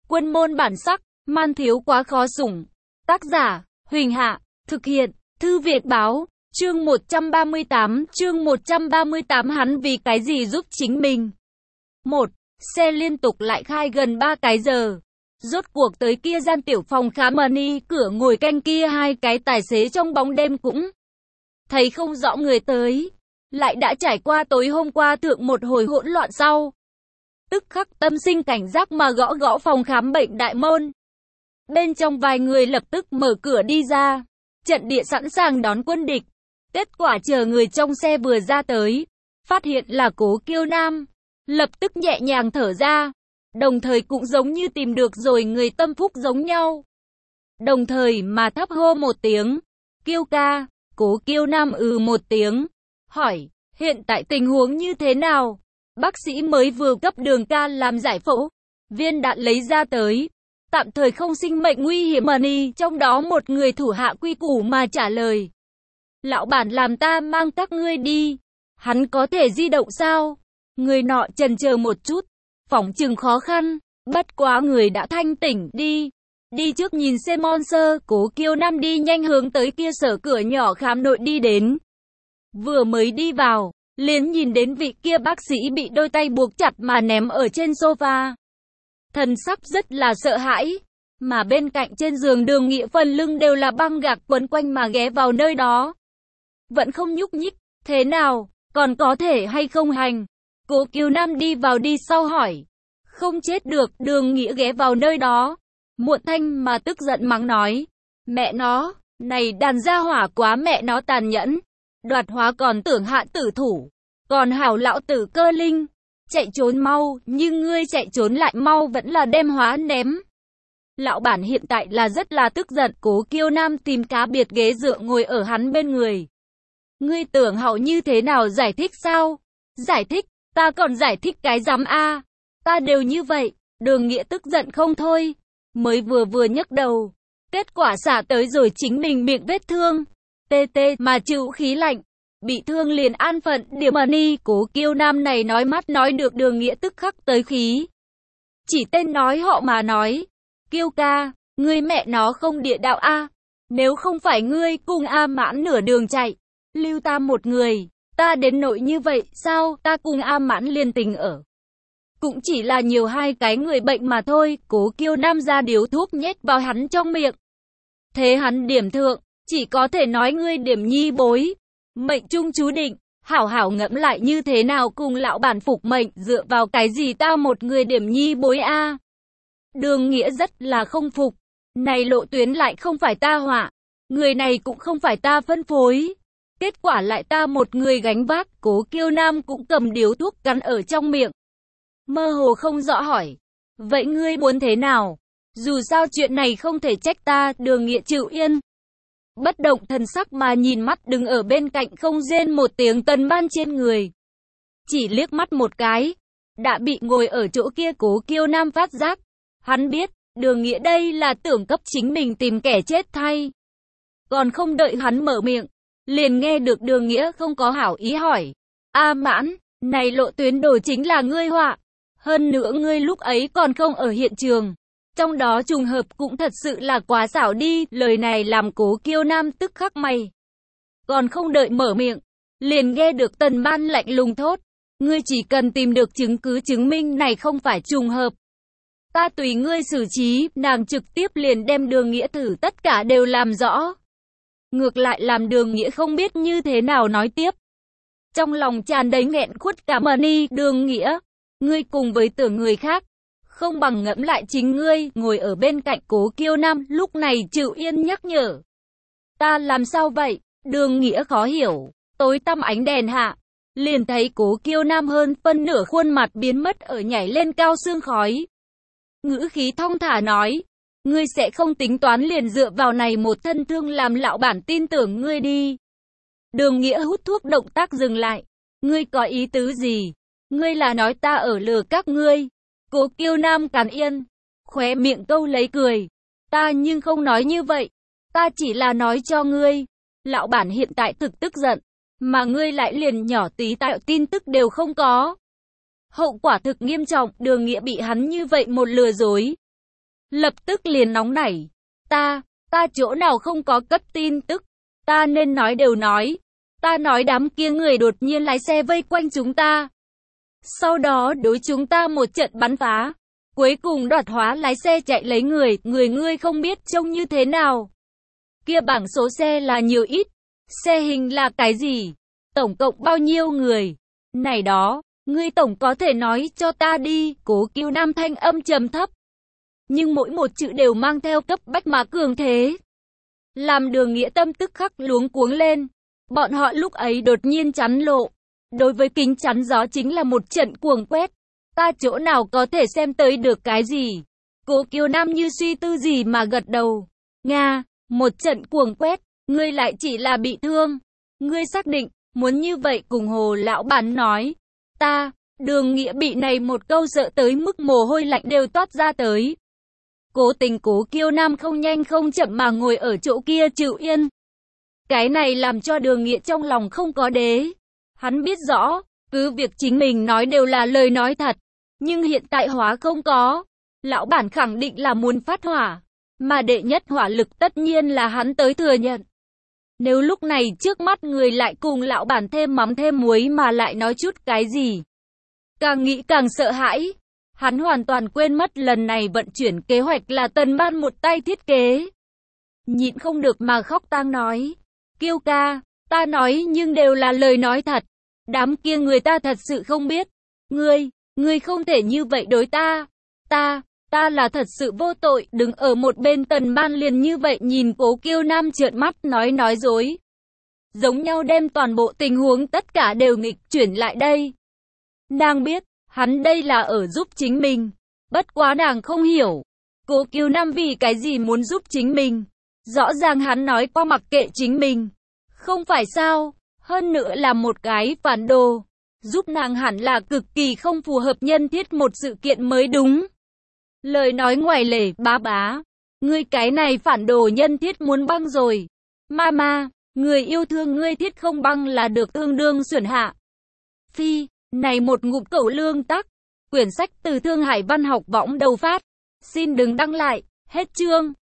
Quân môn bản sắc, man thiếu quá khó sủng. Tác giả, Huỳnh Hạ, thực hiện, Thư viện báo, chương 138, hắn vì cái gì giúp chính mình. 1. Xe liên tục lại khai gần 3 cái giờ. Rốt cuộc tới kia gian tiểu phòng khám money, cửa ngồi canh kia hai cái tài xế trong bóng đêm cũng thấy không rõ người tới. Lại đã trải qua tối hôm qua thượng một hồi hỗn loạn sau. Tức khắc tâm sinh cảnh giác mà gõ gõ phòng khám bệnh đại môn. Bên trong vài người lập tức mở cửa đi ra. Trận địa sẵn sàng đón quân địch. Kết quả chờ người trong xe vừa ra tới. Phát hiện là Cố Kiêu Nam. Lập tức nhẹ nhàng thở ra. Đồng thời cũng giống như tìm được rồi người tâm phúc giống nhau. Đồng thời mà thấp hô một tiếng. Kiêu ca. Cố Kiêu Nam một tiếng. Hỏi, hiện tại tình huống như thế nào? Bác sĩ mới vừa cấp Đường ca làm giải phẫu. Viên đạn lấy ra tới. Tạm thời không sinh mệnh nguy hiểm money, trong đó một người thủ hạ quy củ mà trả lời. Lão bản làm ta mang các ngươi đi. Hắn có thể di động sao? Người nọ chần chờ một chút. Phỏng chừng khó khăn. Bất quá người đã thanh tỉnh đi. Đi trước nhìn xem monster. Cố Kiêu Nam đi nhanh hướng tới kia sở cửa nhỏ khám nội đi đến. Vừa mới đi vào, liền nhìn đến vị kia bác sĩ bị đôi tay buộc chặt mà ném ở trên sofa. Thần sắc rất là sợ hãi, mà bên cạnh trên giường Đường Nghĩa phần lưng đều là băng gạc quấn quanh mà ghé vào nơi đó. Vẫn không nhúc nhích, thế nào, còn có thể hay không hành? Cố Kiêu Nam đi vào đi sau hỏi. Không chết được, Đường Nghĩa ghé vào nơi đó. Muộn thanh mà tức giận mắng nói. Mẹ nó, này đàn gia hỏa quá mẹ nó tàn nhẫn. Đoạt hóa còn tưởng hạ tử thủ. Còn hảo lão tử cơ linh. Chạy trốn mau, nhưng ngươi chạy trốn lại mau vẫn là đem hóa ném. Lão bản hiện tại là rất là tức giận. Cố Kiêu Nam tìm cá biệt ghế dựa ngồi ở hắn bên người. Ngươi tưởng hậu như thế nào giải thích sao? Giải thích, ta còn giải thích cái dám a? Ta đều như vậy. Đường Nghĩa tức giận không thôi. Mới vừa nhấc đầu. Kết quả xả tới rồi chính mình miệng vết thương. Tê tê mà chịu khí lạnh. Bị thương liền an phận điểm money. Cố Kiêu Nam này nói mắt nói được Đường Nghĩa tức khắc tới khí. Chỉ tên nói họ mà nói. Kiêu ca, ngươi mẹ nó không địa đạo a. Nếu không phải ngươi cùng A Mãn nửa đường chạy. Lưu ta một người. Ta đến nỗi như vậy sao? Ta cùng A Mãn liên tình ở. Cũng chỉ là nhiều hai cái người bệnh mà thôi. Cố Kiêu Nam ra điếu thuốc nhét vào hắn trong miệng. Thế hắn điểm thượng. Chỉ có thể nói ngươi điểm nhi bối. Mệnh trung chú định. Hảo hảo ngẫm lại như thế nào cùng lão bản phục mệnh. Dựa vào cái gì ta một người điểm nhi bối a? Đường Nghĩa rất là không phục. Này lộ tuyến lại không phải ta họa. Người này cũng không phải ta phân phối. Kết quả lại ta một người gánh vác. Cố Kiêu Nam cũng cầm điếu thuốc cắn ở trong miệng. Mơ hồ không rõ hỏi. Vậy ngươi muốn thế nào? Dù sao chuyện này không thể trách ta. Đường Nghĩa chịu yên. Bất động thần sắc mà nhìn mắt đứng ở bên cạnh không rên một tiếng Tần Ban trên người. Chỉ liếc mắt một cái. Đã bị ngồi ở chỗ kia Cố Kiêu Nam phát giác. Hắn biết, Đường Nghĩa đây là tưởng cấp chính mình tìm kẻ chết thay. Còn không đợi hắn mở miệng. Liền nghe được Đường Nghĩa không có hảo ý hỏi. A Mãn, này lộ tuyến đồ chính là ngươi họa. Hơn nữa ngươi lúc ấy còn không ở hiện trường. Trong đó trùng hợp cũng thật sự là quá xảo đi. Lời này làm Cố Kiêu Nam tức khắc mày. Còn không đợi mở miệng. Liền nghe được Tần Ban lạnh lùng thốt. Ngươi chỉ cần tìm được chứng cứ chứng minh này không phải trùng hợp. Ta tùy ngươi xử trí. Nàng trực tiếp liền đem Đường Nghĩa thử tất cả đều làm rõ. Ngược lại làm Đường Nghĩa không biết như thế nào nói tiếp. Trong lòng tràn đầy nghẹn khuất cả money. Đường Nghĩa, ngươi cùng với tưởng người khác. Không bằng ngẫm lại chính ngươi. Ngồi ở bên cạnh Cố Kiêu Nam lúc này chịu yên nhắc nhở. Ta làm sao vậy? Đường Nghĩa khó hiểu. Tối tăm ánh đèn hạ. Liền thấy Cố Kiêu Nam hơn phân nửa khuôn mặt biến mất ở nhảy lên cao sương khói. Ngữ khí thong thả nói. Ngươi sẽ không tính toán liền dựa vào này một thân thương làm lão bản tin tưởng ngươi đi. Đường Nghĩa hút thuốc động tác dừng lại. Ngươi có ý tứ gì? Ngươi là nói ta ở lừa các ngươi. Cố Kiêu Nam cắn yên. Khóe miệng câu lấy cười. Ta nhưng không nói như vậy. Ta chỉ là nói cho ngươi. Lão bản hiện tại thực tức giận. Mà ngươi lại liền nhỏ tí tạo tin tức đều không có. Hậu quả thực nghiêm trọng. Đường Nghĩa bị hắn như vậy một lừa dối. lập tức liền nóng nảy. Ta chỗ nào không có cấp tin tức, ta nên nói đều nói. Ta nói đám kia người đột nhiên lái xe vây quanh chúng ta. Sau đó đối chúng ta một trận bắn phá. Cuối cùng đoạt hóa lái xe chạy lấy người, ngươi không biết trông như thế nào. Kia bảng số xe là nhiều ít, xe hình là cái gì, tổng cộng bao nhiêu người. Này đó, ngươi tổng có thể nói cho ta đi, Cố Kiêu Nam thanh âm trầm thấp. Nhưng mỗi một chữ đều mang theo cấp bách mà cường thế. Làm Đường Nghĩa Tâm tức khắc luống cuống lên. Bọn họ lúc ấy đột nhiên chắn lộ. Đối với kính chắn gió chính là một trận cuồng quét. Ta chỗ nào có thể xem tới được cái gì. Cố Kiêu Nam như suy tư gì mà gật đầu. Nga, một trận cuồng quét, ngươi lại chỉ là bị thương. Ngươi xác định, muốn như vậy cùng Hồ lão bản nói. Đường Nghĩa bị này một câu sợ tới mức mồ hôi lạnh đều toát ra tới. Cố tình Cố Kiêu Nam không nhanh không chậm mà ngồi ở chỗ kia chịu yên. Cái này làm cho Đường Nghĩa trong lòng không có đế. Hắn biết rõ, cứ việc chính mình nói đều là lời nói thật. Nhưng hiện tại hóa không có. Lão bản khẳng định là muốn phát hỏa. Mà đệ nhất hỏa lực tất nhiên là hắn tới thừa nhận. Nếu lúc này trước mắt người lại cùng lão bản thêm mắm thêm muối mà lại nói chút cái gì. Càng nghĩ càng sợ hãi. Hắn hoàn toàn quên mất lần này vận chuyển kế hoạch là Tần Ban một tay thiết kế. Nhịn không được mà khóc tang nói. Kiêu ca, ta nói nhưng đều là lời nói thật. Đám kia người ta thật sự không biết. Ngươi không thể như vậy đối ta. Ta là thật sự vô tội. Đứng ở một bên Tần Ban liền như vậy nhìn Cố Kiêu Nam trợn mắt nói dối. Giống nhau đem toàn bộ tình huống tất cả đều nghịch chuyển lại đây. Nàng biết, hắn đây là ở giúp chính mình. Bất quá nàng không hiểu. Cố Kiêu Nam vì cái gì muốn giúp chính mình. Rõ ràng hắn nói qua mặc kệ chính mình. Không phải sao, hơn nữa là một cái phản đồ. Giúp nàng hẳn là cực kỳ không phù hợp nhân thiết một sự kiện mới đúng. Lời nói ngoài lề, bá. Ngươi cái này phản đồ nhân thiết muốn băng rồi. Mama, người yêu thương ngươi thiết không băng là được tương đương xuẩn hạ. Phi, này một ngụm cẩu lương tắc. Quyển sách từ Thương Hải Văn học võng đầu phát. Xin đừng đăng lại, hết chương.